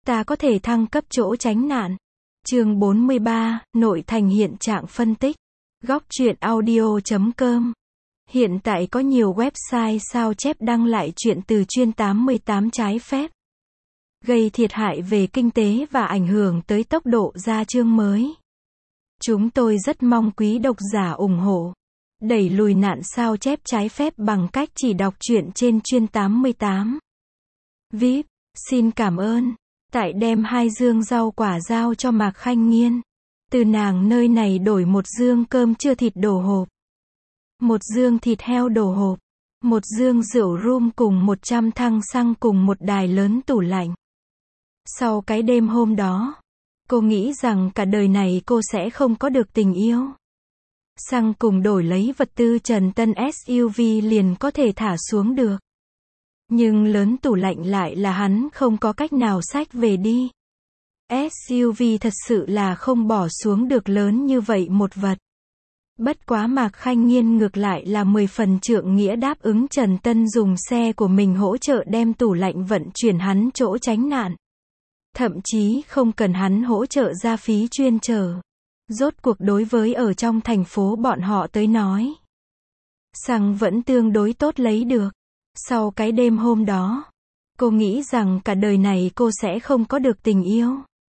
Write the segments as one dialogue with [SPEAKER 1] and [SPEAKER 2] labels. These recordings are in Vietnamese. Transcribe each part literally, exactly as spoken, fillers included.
[SPEAKER 1] Ta có thể thăng cấp chỗ tránh nạn. Chương bốn mươi ba, nội thành hiện trạng phân tích. Góc truyện audio chấm com. Hiện tại có nhiều website sao chép đăng lại chuyện từ chuyên tám mươi tám trái phép, gây thiệt hại về kinh tế và ảnh hưởng tới tốc độ ra chương mới. Chúng tôi rất mong quý độc giả ủng hộ, đẩy lùi nạn sao chép trái phép bằng cách chỉ đọc truyện trên chuyên tám mươi tám. vê i pê, xin cảm ơn. Tại đem hai dương rau quả giao cho Mạc Khanh Nghiên. Từ nàng nơi này đổi một dương cơm trưa thịt đổ hộp, một dương thịt heo đổ hộp, một dương rượu rum cùng một trăm thăng xăng cùng một đài lớn tủ lạnh. Sau cái đêm hôm đó, cô nghĩ rằng cả đời này cô sẽ không có được tình yêu. Xăng cùng đổi lấy vật tư Trần Tân ét u vê liền có thể thả xuống được. Nhưng lớn tủ lạnh lại là hắn không có cách nào xách về đi. ét u vê thật sự là không bỏ xuống được lớn như vậy một vật. Bất quá Mạc Khanh Nghiên ngược lại là mười phần trượng nghĩa đáp ứng Trần Tân dùng xe của mình hỗ trợ đem tủ lạnh vận chuyển hắn chỗ tránh nạn. Thậm chí không cần hắn hỗ trợ ra phí chuyên chở. Rốt cuộc đối với ở trong thành phố bọn họ tới nói, xăng vẫn tương đối tốt lấy được. Sau cái đêm hôm đó, cô nghĩ rằng cả đời này cô sẽ không có được tình yêu.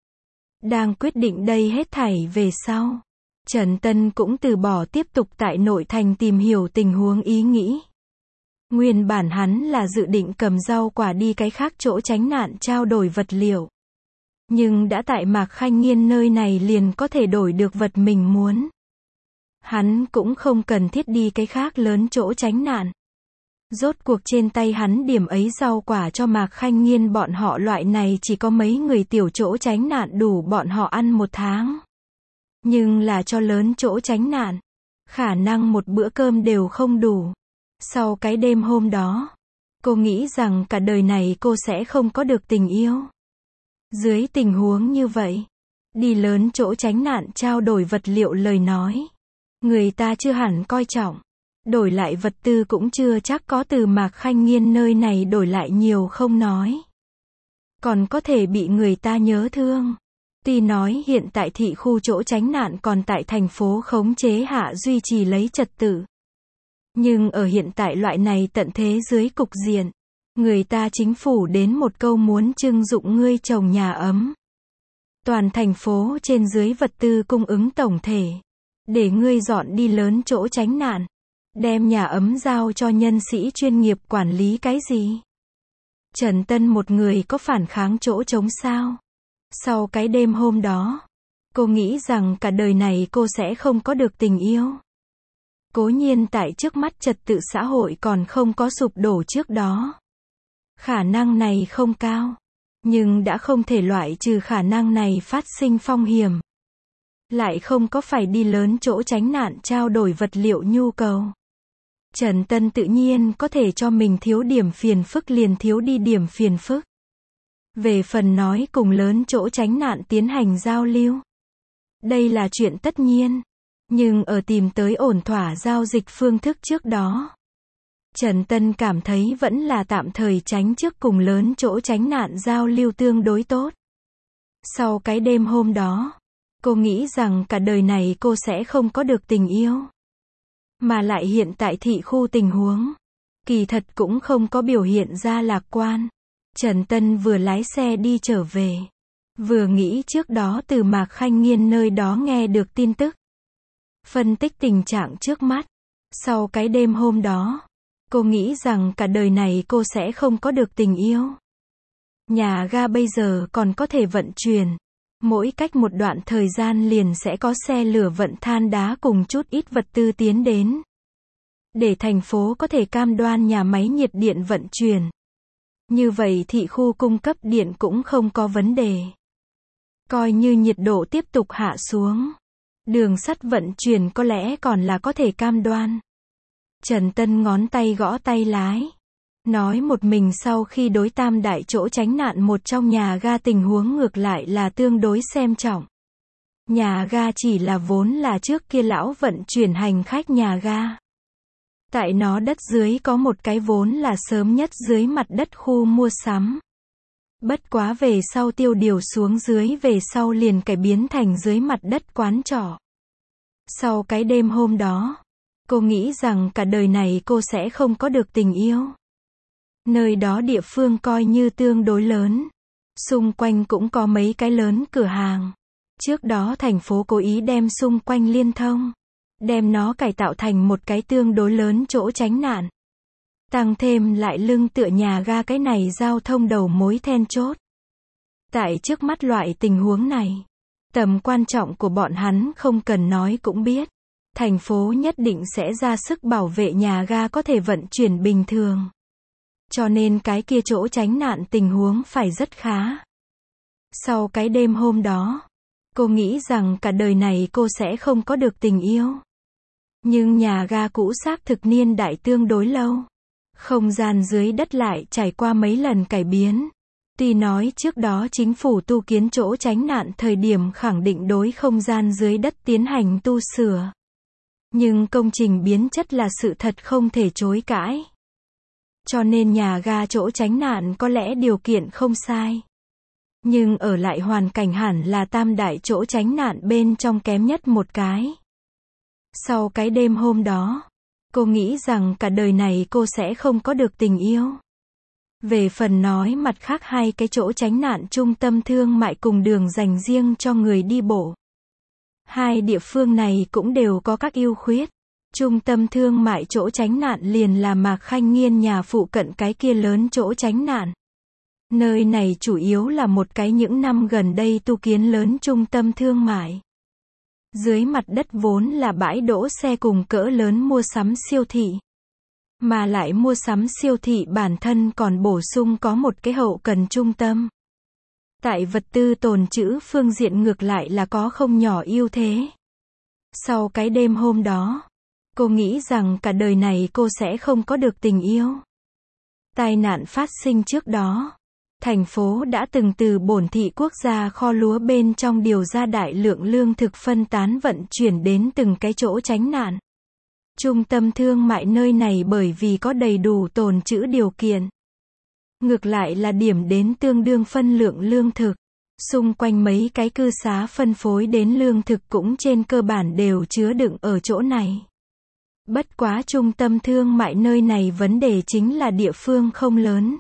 [SPEAKER 1] Đang quyết định đây hết thảy về sau, Trần Tân cũng từ bỏ tiếp tục tại nội thành tìm hiểu tình huống ý nghĩ. Nguyên bản hắn là dự định cầm rau quả đi cái khác chỗ tránh nạn trao đổi vật liệu. Nhưng đã tại Mạc Khanh Nghiên nơi này liền có thể đổi được vật mình muốn. Hắn cũng không cần thiết đi cái khác lớn chỗ tránh nạn. Rốt cuộc trên tay hắn điểm ấy rau quả cho Mạc Khanh Nghiên bọn họ loại này chỉ có mấy người tiểu chỗ tránh nạn đủ bọn họ ăn một tháng. Nhưng là cho lớn chỗ tránh nạn, khả năng một bữa cơm đều không đủ. Sau cái đêm hôm đó, cô nghĩ rằng cả đời này cô sẽ không có được tình yêu. Dưới tình huống như vậy, đi lớn chỗ tránh nạn trao đổi vật liệu lời nói, người ta chưa hẳn coi trọng. Đổi lại vật tư cũng chưa chắc có từ Mạc Khanh Nghiên nơi này đổi lại nhiều không nói, còn có thể bị người ta nhớ thương. Tuy nói hiện tại thị khu chỗ tránh nạn còn tại thành phố khống chế hạ duy trì lấy trật tự. Nhưng ở hiện tại loại này tận thế dưới cục diện, người ta chính phủ đến một câu muốn trưng dụng ngươi trồng nhà ấm. Toàn thành phố trên dưới vật tư cung ứng tổng thể, để ngươi dọn đi lớn chỗ tránh nạn. Đem nhà ấm giao cho nhân sĩ chuyên nghiệp quản lý cái gì? Trần Tân một người có phản kháng chỗ trống sao? Sau cái đêm hôm đó, cô nghĩ rằng cả đời này cô sẽ không có được tình yêu. Cố nhiên tại trước mắt trật tự xã hội còn không có sụp đổ trước đó, khả năng này không cao. Nhưng đã không thể loại trừ khả năng này phát sinh phong hiểm. Lại không có phải đi lớn chỗ tránh nạn trao đổi vật liệu nhu cầu. Trần Tân tự nhiên có thể cho mình thiếu điểm phiền phức liền thiếu đi điểm phiền phức. Về phần nói cùng lớn chỗ tránh nạn tiến hành giao lưu, đây là chuyện tất nhiên. Nhưng ở tìm tới ổn thỏa giao dịch phương thức trước đó, Trần Tân cảm thấy vẫn là tạm thời tránh trước cùng lớn chỗ tránh nạn giao lưu tương đối tốt. Sau cái đêm hôm đó, cô nghĩ rằng cả đời này cô sẽ không có được tình yêu. Mà lại hiện tại thị khu tình huống, kỳ thật cũng không có biểu hiện ra lạc quan. Trần Tân vừa lái xe đi trở về, vừa nghĩ trước đó từ Mạc Khanh Nghiên nơi đó nghe được tin tức. Phân tích tình trạng trước mắt. Sau cái đêm hôm đó, cô nghĩ rằng cả đời này cô sẽ không có được tình yêu. Nhà ga bây giờ còn có thể vận chuyển. Mỗi cách một đoạn thời gian liền sẽ có xe lửa vận than đá cùng chút ít vật tư tiến đến. Để thành phố có thể cam đoan nhà máy nhiệt điện vận chuyển. Như vậy thị khu cung cấp điện cũng không có vấn đề. Coi như nhiệt độ tiếp tục hạ xuống, đường sắt vận chuyển có lẽ còn là có thể cam đoan. Trần Tân ngón tay gõ tay lái. Nói một mình sau khi đối tam đại chỗ tránh nạn một trong nhà ga tình huống ngược lại là tương đối xem trọng. Nhà ga chỉ là vốn là trước kia lão vận chuyển hành khách nhà ga. Tại nó đất dưới có một cái vốn là sớm nhất dưới mặt đất khu mua sắm. Bất quá về sau tiêu điều xuống dưới về sau liền cải biến thành dưới mặt đất quán trọ. Sau cái đêm hôm đó, cô nghĩ rằng cả đời này cô sẽ không có được tình yêu. Nơi đó địa phương coi như tương đối lớn. Xung quanh cũng có mấy cái lớn cửa hàng. Trước đó thành phố cố ý đem xung quanh liên thông. Đem nó cải tạo thành một cái tương đối lớn chỗ tránh nạn. Tăng thêm lại lưng tựa nhà ga cái này giao thông đầu mối then chốt. Tại trước mắt loại tình huống này, tầm quan trọng của bọn hắn không cần nói cũng biết. Thành phố nhất định sẽ ra sức bảo vệ nhà ga có thể vận chuyển bình thường. Cho nên cái kia chỗ tránh nạn tình huống phải rất khá. Sau cái đêm hôm đó, cô nghĩ rằng cả đời này cô sẽ không có được tình yêu. Nhưng nhà ga cũ xác thực niên đại tương đối lâu. Không gian dưới đất lại trải qua mấy lần cải biến. Tuy nói trước đó chính phủ tu kiến chỗ tránh nạn thời điểm khẳng định đối không gian dưới đất tiến hành tu sửa. Nhưng công trình biến chất là sự thật không thể chối cãi. Cho nên nhà ga chỗ tránh nạn có lẽ điều kiện không sai. Nhưng ở lại hoàn cảnh hẳn là tam đại chỗ tránh nạn bên trong kém nhất một cái. Sau cái đêm hôm đó, cô nghĩ rằng cả đời này cô sẽ không có được tình yêu. Về phần nói mặt khác hai cái chỗ tránh nạn trung tâm thương mại cùng đường dành riêng cho người đi bộ. Hai địa phương này cũng đều có các ưu khuyết. Trung tâm thương mại chỗ tránh nạn liền là Mạc Khanh Nghiên nhà phụ cận cái kia lớn chỗ tránh nạn. Nơi này chủ yếu là một cái những năm gần đây tu kiến lớn trung tâm thương mại. Dưới mặt đất vốn là bãi đỗ xe cùng cỡ lớn mua sắm siêu thị. Mà lại mua sắm siêu thị bản thân còn bổ sung có một cái hậu cần trung tâm. Tại vật tư tồn trữ phương diện ngược lại là có không nhỏ ưu thế. Sau cái đêm hôm đó, cô nghĩ rằng cả đời này cô sẽ không có được tình yêu. Tai nạn phát sinh trước đó, thành phố đã từng từ bổn thị quốc gia kho lúa bên trong điều ra đại lượng lương thực phân tán vận chuyển đến từng cái chỗ tránh nạn. Trung tâm thương mại nơi này bởi vì có đầy đủ tồn trữ điều kiện. Ngược lại là điểm đến tương đương phân lượng lương thực. Xung quanh mấy cái cư xá phân phối đến lương thực cũng trên cơ bản đều chứa đựng ở chỗ này. Bất quá trung tâm thương mại nơi này vấn đề chính là địa phương không lớn.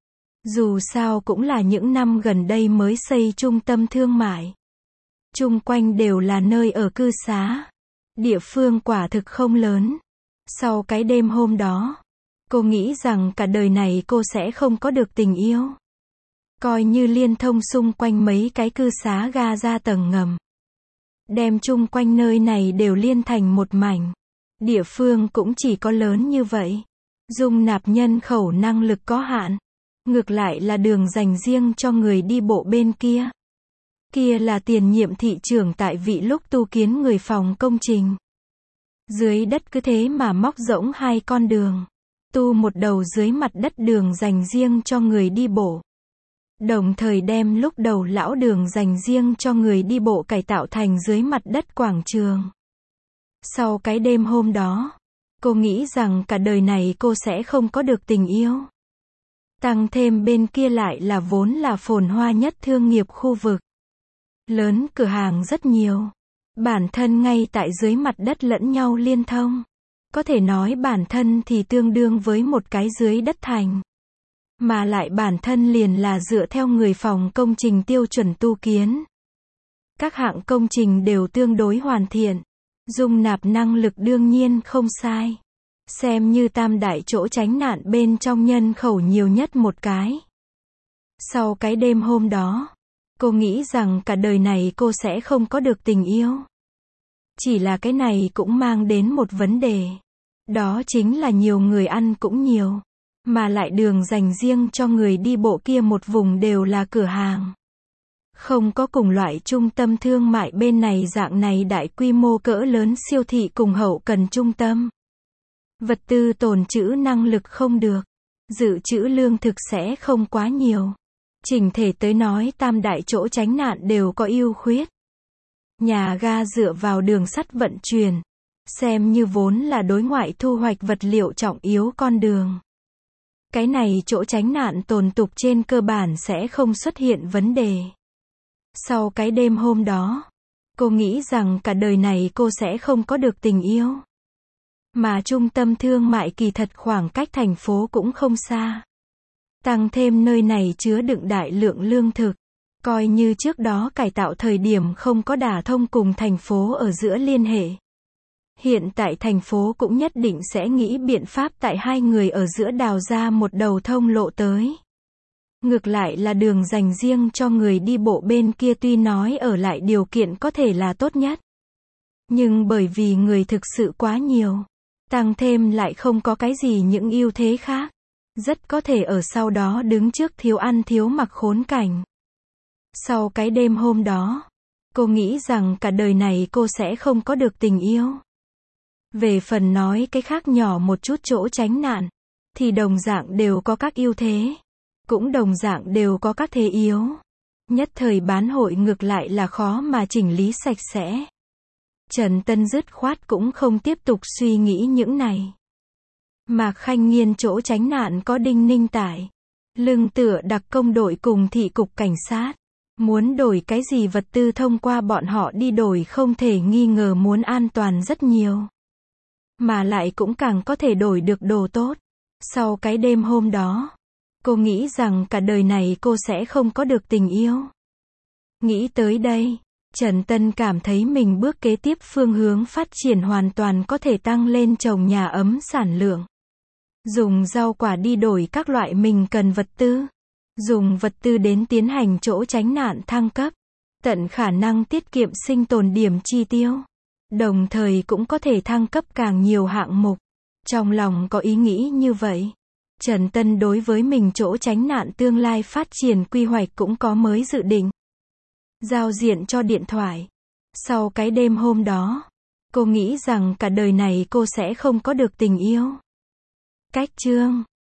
[SPEAKER 1] Dù sao cũng là những năm gần đây mới xây trung tâm thương mại. Chung quanh đều là nơi ở cư xá. Địa phương quả thực không lớn. Sau cái đêm hôm đó, cô nghĩ rằng cả đời này cô sẽ không có được tình yêu. Coi như liên thông xung quanh mấy cái cư xá ga ra tầng ngầm. Đem chung quanh nơi này đều liên thành một mảnh. Địa phương cũng chỉ có lớn như vậy. Dung nạp nhân khẩu năng lực có hạn. Ngược lại là đường dành riêng cho người đi bộ bên kia. Kia là tiền nhiệm thị trưởng tại vị lúc tu kiến người phòng công trình. Dưới đất cứ thế mà móc rỗng hai con đường. Tu một đầu dưới mặt đất đường dành riêng cho người đi bộ. Đồng thời đem lúc đầu lão đường dành riêng cho người đi bộ cải tạo thành dưới mặt đất quảng trường. Sau cái đêm hôm đó, cô nghĩ rằng cả đời này cô sẽ không có được tình yêu. Tăng thêm bên kia lại là vốn là phồn hoa nhất thương nghiệp khu vực. Lớn cửa hàng rất nhiều. Bản thân ngay tại dưới mặt đất lẫn nhau liên thông. Có thể nói bản thân thì tương đương với một cái dưới đất thành. Mà lại bản thân liền là dựa theo người phòng công trình tiêu chuẩn tu kiến. Các hạng công trình đều tương đối hoàn thiện. Dung nạp năng lực đương nhiên không sai. Xem như tam đại chỗ tránh nạn bên trong nhân khẩu nhiều nhất một cái. Sau cái đêm hôm đó, cô nghĩ rằng cả đời này cô sẽ không có được tình yêu. Chỉ là cái này cũng mang đến một vấn đề. Đó chính là nhiều người ăn cũng nhiều. Mà lại đường dành riêng cho người đi bộ kia một vùng đều là cửa hàng. Không có cùng loại trung tâm thương mại bên này dạng này đại quy mô cỡ lớn siêu thị cùng hậu cần trung tâm. Vật tư tồn trữ năng lực không được. Dự trữ lương thực sẽ không quá nhiều. Chỉnh thể tới nói tam đại chỗ tránh nạn đều có ưu khuyết. Nhà ga dựa vào đường sắt vận chuyển. Xem như vốn là đối ngoại thu hoạch vật liệu trọng yếu con đường. Cái này chỗ tránh nạn tồn tục trên cơ bản sẽ không xuất hiện vấn đề. Sau cái đêm hôm đó, cô nghĩ rằng cả đời này cô sẽ không có được tình yêu. Mà trung tâm thương mại kỳ thật khoảng cách thành phố cũng không xa. Tăng thêm nơi này chứa đựng đại lượng lương thực. Coi như trước đó cải tạo thời điểm không có đả thông cùng thành phố ở giữa liên hệ. Hiện tại thành phố cũng nhất định sẽ nghĩ biện pháp tại hai người ở giữa đào ra một đầu thông lộ tới. Ngược lại là đường dành riêng cho người đi bộ bên kia tuy nói ở lại điều kiện có thể là tốt nhất. Nhưng bởi vì người thực sự quá nhiều, tăng thêm lại không có cái gì những ưu thế khác. Rất có thể ở sau đó đứng trước thiếu ăn thiếu mặc khốn cảnh. Sau cái đêm hôm đó, cô nghĩ rằng cả đời này cô sẽ không có được tình yêu. Về phần nói cái khác nhỏ một chút chỗ tránh nạn, thì đồng dạng đều có các ưu thế. Cũng đồng dạng đều có các thế yếu. Nhất thời bán hội ngược lại là khó mà chỉnh lý sạch sẽ. Trần Tân dứt khoát cũng không tiếp tục suy nghĩ những này. Mạc Khanh Nghiên chỗ tránh nạn có Đinh Ninh tại. Lưng tựa đặc công đội cùng thị cục cảnh sát. Muốn đổi cái gì vật tư thông qua bọn họ đi đổi không thể nghi ngờ muốn an toàn rất nhiều. Mà lại cũng càng có thể đổi được đồ tốt. Sau cái đêm hôm đó, cô nghĩ rằng cả đời này cô sẽ không có được tình yêu. Nghĩ tới đây, Trần Tân cảm thấy mình bước kế tiếp phương hướng phát triển hoàn toàn có thể tăng lên trồng nhà ấm sản lượng. Dùng rau quả đi đổi các loại mình cần vật tư. Dùng vật tư đến tiến hành chỗ tránh nạn thăng cấp. Tận khả năng tiết kiệm sinh tồn điểm chi tiêu. Đồng thời cũng có thể thăng cấp càng nhiều hạng mục. Trong lòng có ý nghĩ như vậy. Trần Tân đối với mình chỗ tránh nạn tương lai phát triển quy hoạch cũng có mới dự định. Giao diện cho điện thoại. Sau cái đêm hôm đó, cô nghĩ rằng cả đời này cô sẽ không có được tình yêu. Cách chương